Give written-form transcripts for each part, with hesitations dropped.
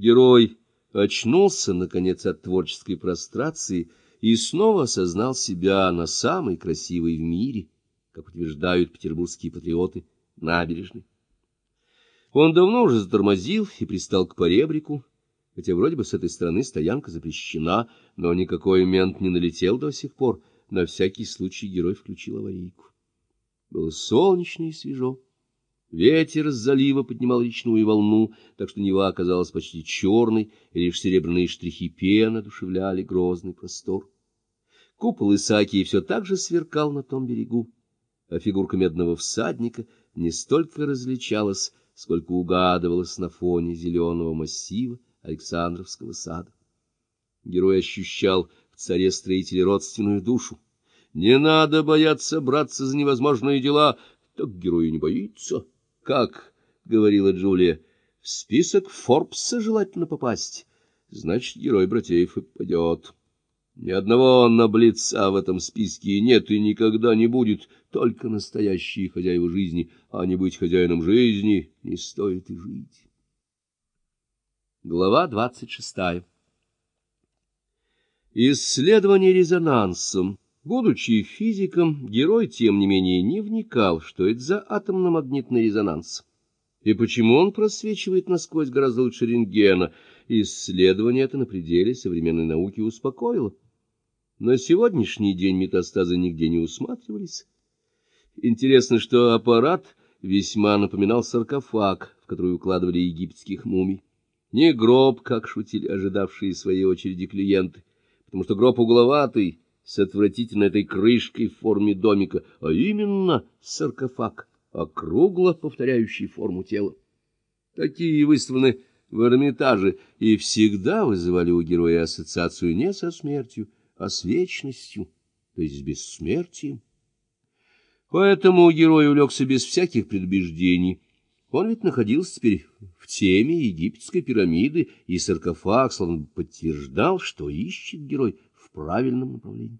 Герой очнулся, наконец, от творческой прострации и снова осознал себя на самой красивой в мире, как утверждают петербургские патриоты, набережной. Он давно уже затормозил и пристал к поребрику, хотя вроде бы с этой стороны стоянка запрещена, но никакой мент не налетел до сих пор. На всякий случай герой включил аварийку. Было солнечно и свежо. Ветер с залива поднимал речную волну, так что Нева оказалась почти черной, и лишь серебряные штрихи пены одушевляли грозный простор. Купол Исаакии все так же сверкал на том берегу, а фигурка медного всадника не столько различалась, сколько угадывалась на фоне зеленого массива Александровского сада. Герой ощущал в царе-строителе родственную душу. Не надо бояться браться за невозможные дела, так герой не боится. Как говорила Джулия, в список Форбса желательно попасть, значит, герой Братеев и попадет. Ни одного наблица в этом списке нет и никогда не будет, только настоящие хозяева жизни, а не быть хозяином жизни не стоит и жить. Глава 26. Исследование резонансом. Будучи физиком, герой, тем не менее, не вникал, что это за атомно-магнитный резонанс, и почему он просвечивает насквозь гораздо лучше рентгена. Исследование это на пределе современной науки успокоило. На сегодняшний день метастазы нигде не усматривались. Интересно, что аппарат весьма напоминал саркофаг, в который укладывали египетских мумий. Не гроб, как шутили ожидавшие своей очереди клиенты, потому что гроб угловатый, с отвратительной этой крышкой в форме домика, а именно саркофаг, округло повторяющий форму тела. Такие выставлены в Эрмитаже и всегда вызывали у героя ассоциацию не со смертью, а с вечностью, то есть с бессмертием. Поэтому герой улегся без всяких предубеждений. Он ведь находился теперь в теме египетской пирамиды, и саркофаг словно подтверждал, что ищет герой в правильном направлении.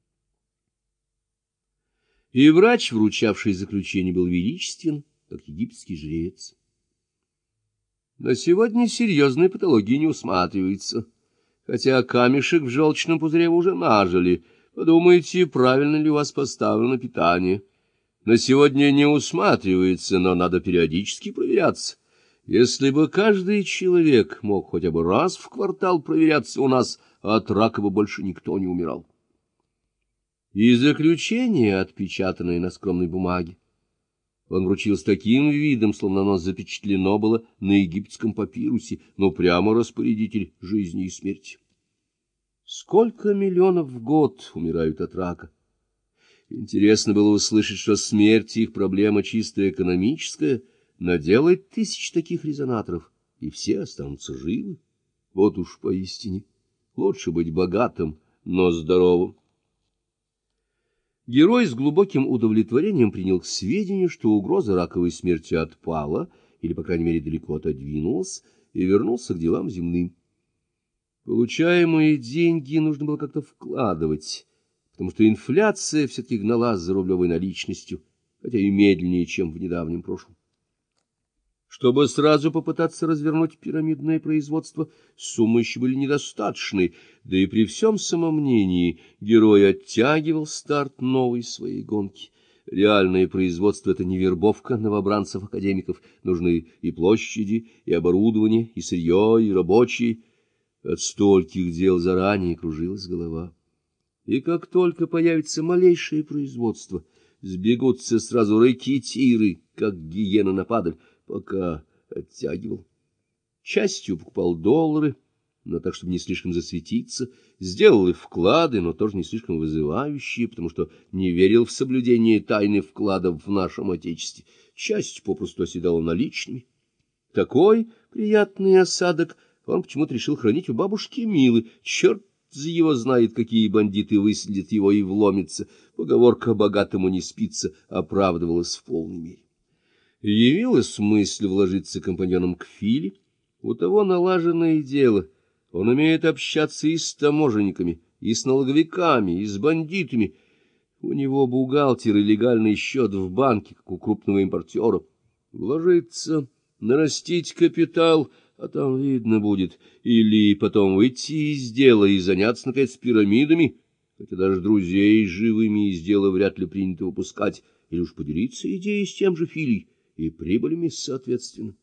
И врач, вручавший заключение, был величествен, как египетский жрец. На сегодня серьезной патологии не усматривается, хотя камешек в желчном пузыре вы уже нажили. Подумайте, правильно ли у вас поставлено питание. На сегодня не усматривается, но надо периодически проверяться. Если бы каждый человек мог хотя бы раз в квартал проверяться у нас, от рака бы больше никто не умирал. И заключение, отпечатанное на скромной бумаге, он вручил с таким видом, словно оно запечатлено было на египетском папирусе, но прямо распорядитель жизни и смерти. Сколько миллионов в год умирают от рака? Интересно было услышать, что смерть их проблема чисто экономическая, наделает 1000 таких резонаторов, и все останутся живы. Вот уж поистине лучше быть богатым, но здоровым. Герой с глубоким удовлетворением принял к сведению, что угроза раковой смерти отпала, или, по крайней мере, далеко отодвинулась, и вернулся к делам земным. Получаемые деньги нужно было как-то вкладывать, потому что инфляция все-таки гналась за рублевой наличностью, хотя и медленнее, чем в недавнем прошлом. Чтобы сразу попытаться развернуть пирамидное производство, суммы еще были недостаточны, да и при всем самомнении герой оттягивал старт новой своей гонки. Реальное производство — это не вербовка новобранцев-академиков, нужны и площади, и оборудование, и сырье, и рабочие. От стольких дел заранее кружилась голова. И как только появится малейшее производство, сбегутся сразу рэкетиры, как гиены на падаль. Пока оттягивал. Частью покупал доллары, но так, чтобы не слишком засветиться, сделал и вклады, но тоже не слишком вызывающие, потому что не верил в соблюдение тайны вкладов в нашем Отечестве. Часть попросту оседала наличными. Такой приятный осадок он почему-то решил хранить у бабушки Милы. Черт его знает, какие бандиты выследят его и вломятся. Поговорка «богатому не спится» оправдывалась в полной мере. Явилась мысль вложиться компаньоном к Филе. У того налаженное дело. Он умеет общаться и с таможенниками, и с налоговиками, и с бандитами. У него бухгалтер и легальный счет в банке, как у крупного импортера. Вложиться, нарастить капитал, а там видно будет. Или потом выйти из дела и заняться, наконец, пирамидами, хотя даже друзей живыми из дела вряд ли принято выпускать, или уж поделиться идеей с тем же Филей и прибылями соответственно.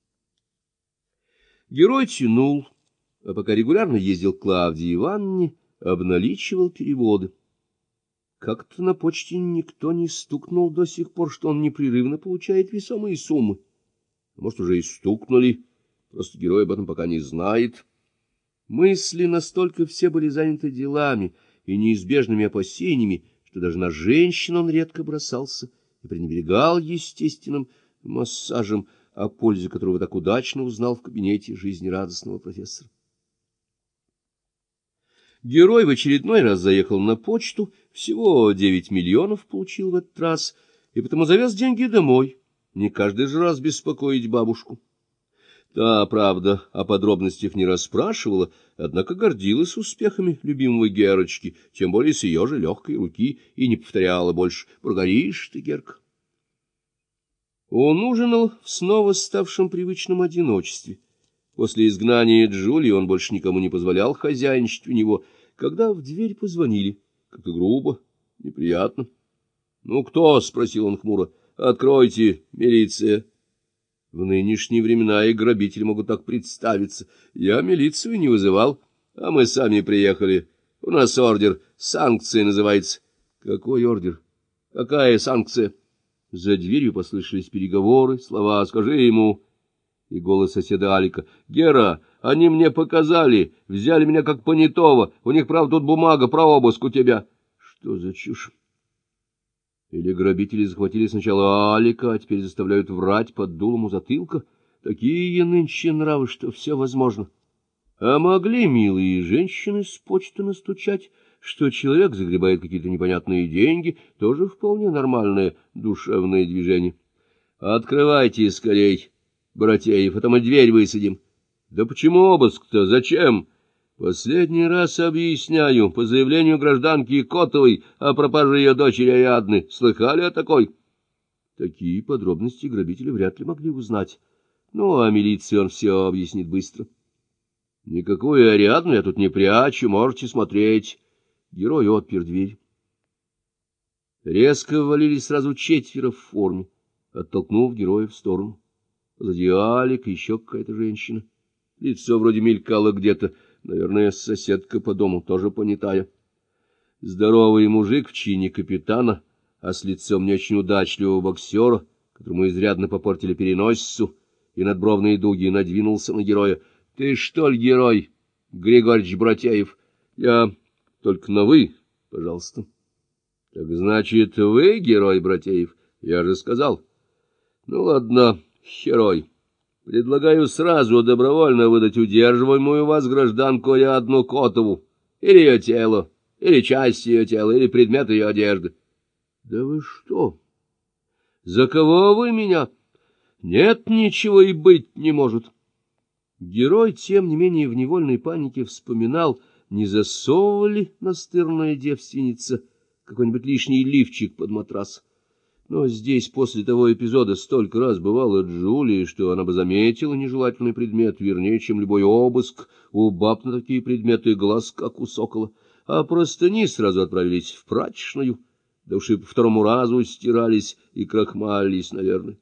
Герой тянул, а пока регулярно ездил к Клавдии Ивановне, обналичивал переводы. Как-то на почте никто не стукнул до сих пор, что он непрерывно получает весомые суммы. Может, уже и стукнули, просто герой об этом пока не знает. Мысли настолько все были заняты делами и неизбежными опасениями, что даже на женщин он редко бросался и пренебрегал естественным массажем, о пользе которого так удачно узнал в кабинете жизнерадостного профессора. Герой в очередной раз заехал на почту, всего 9 миллионов получил в этот раз, и потому завез деньги домой, не каждый же раз беспокоить бабушку. Та, правда, о подробностях не расспрашивала, однако гордилась успехами любимого Герочки, тем более с ее же легкой руки, и не повторяла больше: «Прогоришь ты, Герка». Он ужинал в снова ставшем привычном одиночестве. После изгнания Джулии он больше никому не позволял хозяйничать у него, когда в дверь позвонили. Как-то грубо, неприятно. — Ну, кто? — спросил он хмуро. — Откройте, милиция. В нынешние времена и грабители могут так представиться. Я милицию не вызывал, а мы сами приехали. У нас ордер, санкция называется. — Какой ордер? Какая санкция? За дверью послышались переговоры, слова «скажи ему». И голос соседа Алика: «Гера, они мне показали, взяли меня как понятого, у них, правда, тут бумага про обыск у тебя». Что за чушь? Или грабители захватили сначала Алика, а теперь заставляют врать под дулом у затылка? Такие нынче нравы, что все возможно. А могли милые женщины с почты настучать, что человек загребает какие-то непонятные деньги, тоже вполне нормальное душевное движение. «Открывайте скорей, Братеев, а то мы дверь высадим». «Да почему обыск-то? Зачем?» «Последний раз объясняю, по заявлению гражданки Котовой о пропаже ее дочери Ариадны. Слыхали о такой?» Такие подробности грабители вряд ли могли узнать. Ну, а милиции он все объяснит быстро. «Никакую Ариадну я тут не прячу, можете смотреть». Герой отпер дверь. Резко ввалились сразу 4 в форме, оттолкнув героя в сторону. Позади Алик и еще какая-то женщина. Лицо вроде мелькало где-то, наверное, соседка по дому, тоже понятая. Здоровый мужик в чине капитана, а с лицом не очень удачливого боксера, которому изрядно попортили переносицу, и надбровные дуги, надвинулся на героя. — Ты что ли герой, Григорьевич Братеев? — Я... Только на «вы», пожалуйста. — Так значит, вы герой, Братеев? Я же сказал. — Ну, ладно, герой. Предлагаю сразу добровольно выдать удерживаемую вас гражданку Ариадну Котову. Или ее тело, или часть ее тела, или предмет ее одежды. — Да вы что? За кого вы меня? Нет, ничего и быть не может. Герой, тем не менее, в невольной панике вспоминал, не засовывали настырная девственница какой-нибудь лишний лифчик под матрас. Но здесь после того эпизода столько раз бывала Джулия, что она бы заметила нежелательный предмет, вернее, чем любой обыск. У баб на такие предметы глаз, как у сокола. А простыни сразу отправились в прачечную, да уж и по второму разу стирались и крахмалились, наверное.